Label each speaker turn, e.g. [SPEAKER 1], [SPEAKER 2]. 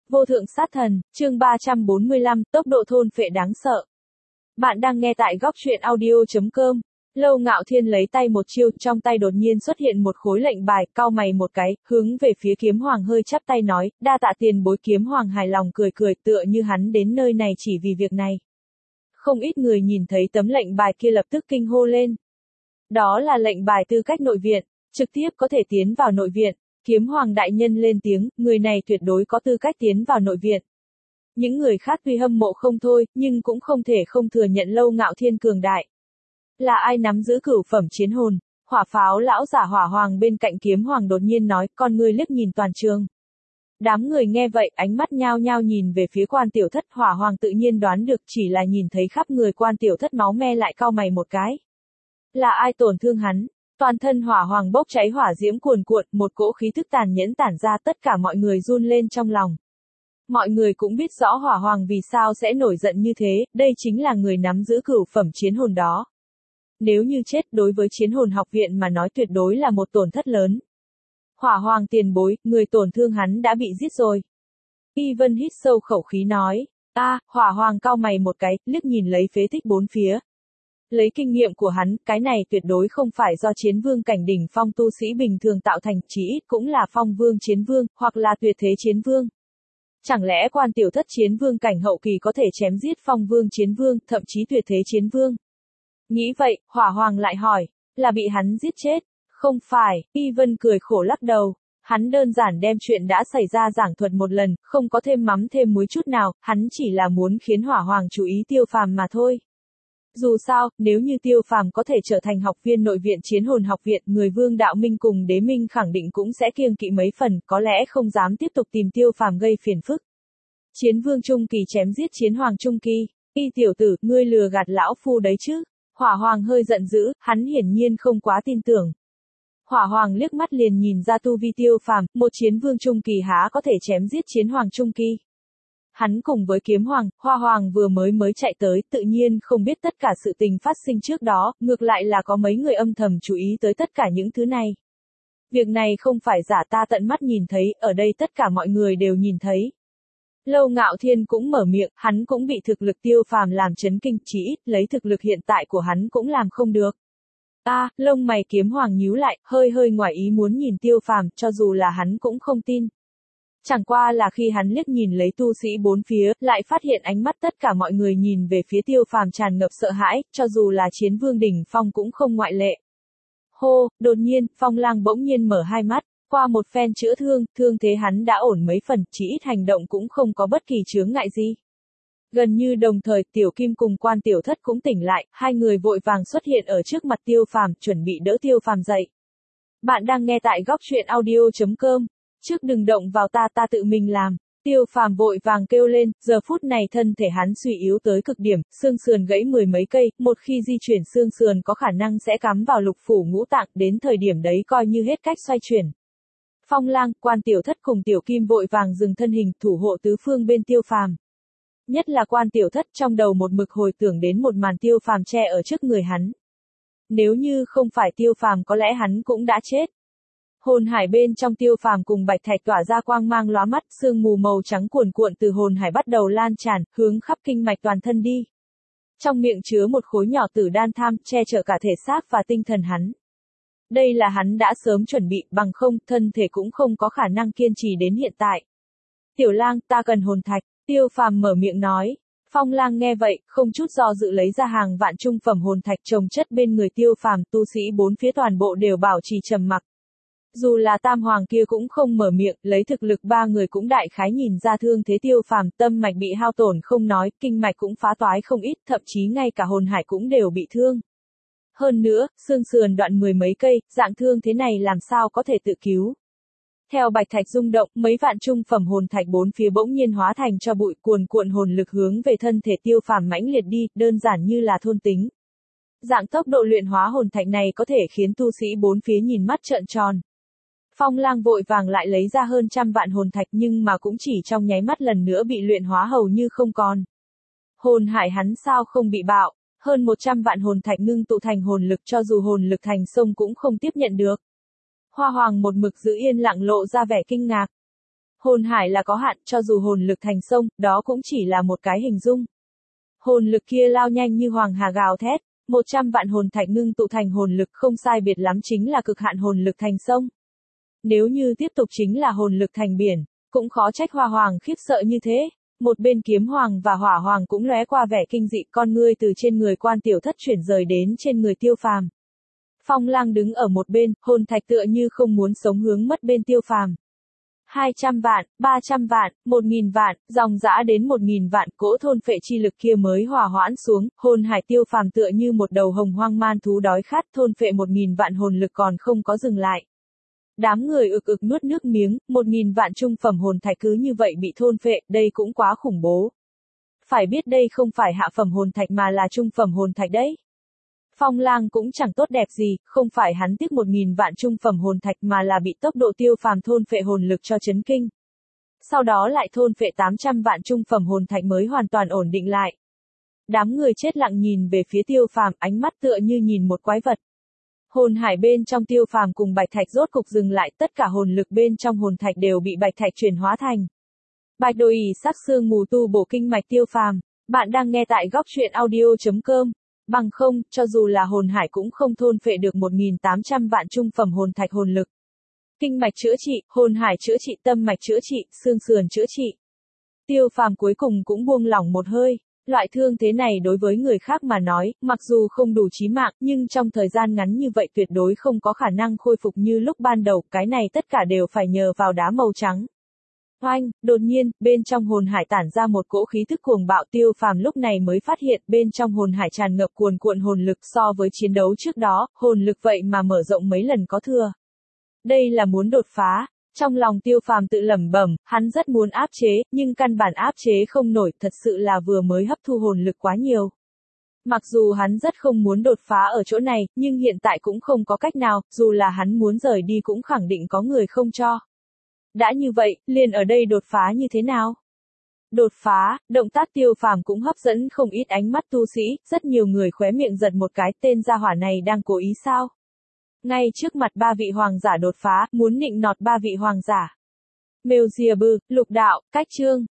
[SPEAKER 1] Vô thượng sát thần, chương 345, tốc độ thôn phệ đáng sợ. Bạn đang nghe tại góc truyện audio.com. Lâu Ngạo Thiên lấy tay một chiêu, trong tay đột nhiên xuất hiện một khối lệnh bài, cau mày một cái, hướng về phía Kiếm Hoàng hơi chắp tay nói, đa tạ tiền bối. Kiếm Hoàng hài lòng cười cười, tựa như hắn đến nơi này chỉ vì việc này. Không ít người nhìn thấy tấm lệnh bài kia lập tức kinh hô lên. Đó là lệnh bài tư cách nội viện, trực tiếp có thể tiến vào nội viện. Kiếm Hoàng đại nhân lên tiếng, người này tuyệt đối có tư cách tiến vào nội viện. Những người khác tuy hâm mộ không thôi, nhưng cũng không thể không thừa nhận Lâu Ngạo Thiên cường đại. Là ai nắm giữ cửu phẩm chiến hồn? Hỏa pháo lão giả Hỏa Hoàng bên cạnh Kiếm Hoàng đột nhiên nói, con ngươi liếc nhìn toàn trường. Đám người nghe vậy, ánh mắt nhao nhao nhìn về phía Quan Tiểu Thất. Hỏa Hoàng tự nhiên đoán được, chỉ là nhìn thấy khắp người Quan Tiểu Thất máu me lại cau mày một cái. Là ai tổn thương hắn? Toàn thân Hỏa Hoàng bốc cháy hỏa diễm cuồn cuộn, một cỗ khí tức tàn nhẫn tản ra, tất cả mọi người run lên trong lòng. Mọi người cũng biết rõ Hỏa Hoàng vì sao sẽ nổi giận như thế, đây chính là người nắm giữ cửu phẩm chiến hồn đó. Nếu như chết, đối với chiến hồn học viện mà nói tuyệt đối là một tổn thất lớn. Hỏa Hoàng tiền bối, người tổn thương hắn đã bị giết rồi. Y Vân hít sâu khẩu khí nói. Hỏa Hoàng cau mày một cái, liếc nhìn lấy phế tích bốn phía. Lấy kinh nghiệm của hắn, cái này tuyệt đối không phải do chiến vương cảnh đỉnh phong tu sĩ bình thường tạo thành, chỉ ít cũng là phong vương chiến vương, hoặc là tuyệt thế chiến vương. Chẳng lẽ Quan Tiểu Thất chiến vương cảnh hậu kỳ có thể chém giết phong vương chiến vương, thậm chí tuyệt thế chiến vương? Nghĩ vậy, Hỏa Hoàng lại hỏi, là bị hắn giết chết? Không phải, Y Vân cười khổ lắc đầu. Hắn đơn giản đem chuyện đã xảy ra giảng thuật một lần, không có thêm mắm thêm muối chút nào, hắn chỉ là muốn khiến Hỏa Hoàng chú ý Tiêu Phàm mà thôi. Dù sao, nếu như Tiêu Phàm có thể trở thành học viên nội viện chiến hồn học viện, người Vương Đạo Minh cùng Đế Minh khẳng định cũng sẽ kiêng kỵ mấy phần, có lẽ không dám tiếp tục tìm Tiêu Phàm gây phiền phức. Chiến vương trung kỳ chém giết chiến hoàng trung kỳ, Y tiểu tử, ngươi lừa gạt lão phu đấy chứ? Hỏa Hoàng hơi giận dữ, hắn hiển nhiên không quá tin tưởng. Hỏa Hoàng liếc mắt liền nhìn ra tu vi Tiêu Phàm, một chiến vương trung kỳ há có thể chém giết chiến hoàng trung kỳ. Hắn cùng với Kiếm Hoàng, Hoa Hoàng vừa mới chạy tới, tự nhiên không biết tất cả sự tình phát sinh trước đó, ngược lại là có mấy người âm thầm chú ý tới tất cả những thứ này. Việc này không phải giả, ta tận mắt nhìn thấy, ở đây tất cả mọi người đều nhìn thấy. Lâu Ngạo Thiên cũng mở miệng, hắn cũng bị thực lực Tiêu Phàm làm chấn kinh, chỉ ít lấy thực lực hiện tại của hắn cũng làm không được. Lông mày Kiếm Hoàng nhíu lại, hơi ngoài ý muốn nhìn Tiêu Phàm, cho dù là hắn cũng không tin. Chẳng qua là khi hắn liếc nhìn lấy tu sĩ bốn phía, lại phát hiện ánh mắt tất cả mọi người nhìn về phía Tiêu Phàm tràn ngập sợ hãi, cho dù là chiến vương đỉnh phong cũng không ngoại lệ. Hô, đột nhiên, Phong Lang bỗng nhiên mở hai mắt, qua một phen chữa thương, thương thế hắn đã ổn mấy phần, chỉ ít hành động cũng không có bất kỳ chướng ngại gì. Gần như đồng thời, Tiểu Kim cùng Quan Tiểu Thất cũng tỉnh lại, hai người vội vàng xuất hiện ở trước mặt Tiêu Phàm, chuẩn bị đỡ Tiêu Phàm dậy. Bạn đang nghe tại góc truyện audio.com. Trước đừng động vào ta tự mình làm. Tiêu Phàm vội vàng kêu lên, giờ phút này thân thể hắn suy yếu tới cực điểm, xương sườn gãy mười mấy cây, một khi di chuyển xương sườn có khả năng sẽ cắm vào lục phủ ngũ tạng, đến thời điểm đấy coi như hết cách xoay chuyển. Phong Lang, Quan Tiểu Thất cùng Tiểu Kim vội vàng dừng thân hình, thủ hộ tứ phương bên Tiêu Phàm. Nhất là Quan Tiểu Thất trong đầu một mực hồi tưởng đến một màn Tiêu Phàm che ở trước người hắn. Nếu như không phải Tiêu Phàm có lẽ hắn cũng đã chết. Hồn hải bên trong Tiêu Phàm cùng bạch thạch tỏa ra quang mang lóa mắt, sương mù màu trắng cuồn cuộn từ hồn hải bắt đầu lan tràn, hướng khắp kinh mạch toàn thân đi. Trong miệng chứa một khối nhỏ tử đan tham, che chở cả thể xác và tinh thần hắn. Đây là hắn đã sớm chuẩn bị, bằng không, thân thể cũng không có khả năng kiên trì đến hiện tại. Tiểu Lang, ta cần hồn thạch, Tiêu Phàm mở miệng nói. Phong Lang nghe vậy, không chút do dự lấy ra hàng vạn trung phẩm hồn thạch chồng chất bên người Tiêu Phàm, tu sĩ bốn phía toàn bộ đều bảo trì trầm mặc. Dù là Tam Hoàng kia cũng không mở miệng, lấy thực lực ba người cũng đại khái nhìn ra thương thế Tiêu Phàm, tâm mạch bị hao tổn không nói, kinh mạch cũng phá toái không ít, thậm chí ngay cả hồn hải cũng đều bị thương. Hơn nữa, xương sườn đoạn mười mấy cây, dạng thương thế này làm sao có thể tự cứu. Theo bạch thạch rung động, mấy vạn trung phẩm hồn thạch bốn phía bỗng nhiên hóa thành cho bụi, cuồn cuộn hồn lực hướng về thân thể Tiêu Phàm mãnh liệt đi, đơn giản như là thôn tính. Dạng tốc độ luyện hóa hồn thạch này có thể khiến tu sĩ bốn phía nhìn mắt trợn tròn. Phong Lang vội vàng lại lấy ra hơn trăm vạn hồn thạch nhưng mà cũng chỉ trong nháy mắt lần nữa bị luyện hóa hầu như không còn. Hồn hải hắn sao không bị bạo, hơn 100 vạn hồn thạch ngưng tụ thành hồn lực, cho dù hồn lực thành sông cũng không tiếp nhận được. Hoa Hoàng một mực giữ yên lặng lộ ra vẻ kinh ngạc. Hồn hải là có hạn, cho dù hồn lực thành sông, đó cũng chỉ là một cái hình dung. Hồn lực kia lao nhanh như hoàng hà gào thét, 100 vạn hồn thạch ngưng tụ thành hồn lực không sai biệt lắm chính là cực hạn hồn lực thành sông. Nếu như tiếp tục chính là hồn lực thành biển, cũng khó trách Hoa Hoàng khiếp sợ như thế. Một bên Kiếm Hoàng và Hỏa Hoàng cũng lóe qua vẻ kinh dị, con ngươi từ trên người Quan Tiểu Thất chuyển rời đến trên người Tiêu Phàm. Phong Lang đứng ở một bên, hồn thạch tựa như không muốn sống hướng mất bên Tiêu Phàm. 200 vạn, 300 vạn, 1000 vạn, dòng dã đến 1000 vạn, cỗ thôn phệ chi lực kia mới hòa hoãn xuống, hồn hải Tiêu Phàm tựa như một đầu hồng hoang man thú đói khát, thôn phệ 1000 vạn hồn lực còn không có dừng lại. Đám người ực ực nuốt nước miếng, 1000 vạn trung phẩm hồn thạch cứ như vậy bị thôn phệ, đây cũng quá khủng bố. Phải biết đây không phải hạ phẩm hồn thạch mà là trung phẩm hồn thạch đấy. Phong Lang cũng chẳng tốt đẹp gì, không phải hắn tiếc 1000 vạn trung phẩm hồn thạch mà là bị tốc độ Tiêu Phàm thôn phệ hồn lực cho chấn kinh. Sau đó lại thôn phệ 800 vạn trung phẩm hồn thạch mới hoàn toàn ổn định lại. Đám người chết lặng nhìn về phía Tiêu Phàm, ánh mắt tựa như nhìn một quái vật. Hồn hải bên trong Tiêu Phàm cùng bạch thạch rốt cục dừng lại, tất cả hồn lực bên trong hồn thạch đều bị bạch thạch chuyển hóa thành bạch đồ ỉ sắc xương mù tu bổ kinh mạch Tiêu Phàm. Bạn đang nghe tại góc truyện audio.com. Bằng không, cho dù là hồn hải cũng không thôn phệ được 1800 vạn trung phẩm hồn thạch hồn lực. Kinh mạch chữa trị, hồn hải chữa trị, tâm mạch chữa trị, xương sườn chữa trị. Tiêu Phàm cuối cùng cũng buông lỏng một hơi. Loại thương thế này đối với người khác mà nói, mặc dù không đủ chí mạng, nhưng trong thời gian ngắn như vậy tuyệt đối không có khả năng khôi phục như lúc ban đầu, cái này tất cả đều phải nhờ vào đá màu trắng. Oanh, đột nhiên, bên trong hồn hải tản ra một cỗ khí thức cuồng bạo, Tiêu Phàm lúc này mới phát hiện bên trong hồn hải tràn ngập cuồn cuộn hồn lực, so với chiến đấu trước đó, hồn lực vậy mà mở rộng mấy lần có thừa. Đây là muốn đột phá. Trong lòng Tiêu Phàm tự lẩm bẩm, hắn rất muốn áp chế, nhưng căn bản áp chế không nổi, thật sự là vừa mới hấp thu hồn lực quá nhiều. Mặc dù hắn rất không muốn đột phá ở chỗ này, nhưng hiện tại cũng không có cách nào, dù là hắn muốn rời đi cũng khẳng định có người không cho. Đã như vậy, liền ở đây đột phá như thế nào? Đột phá, động tác Tiêu Phàm cũng hấp dẫn không ít ánh mắt tu sĩ, rất nhiều người khóe miệng giật một cái, tên gia hỏa này đang cố ý sao? Ngay trước mặt ba vị hoàng giả đột phá, muốn nịnh nọt ba vị hoàng giả. Mèo dìa bư, lục đạo, cách chương.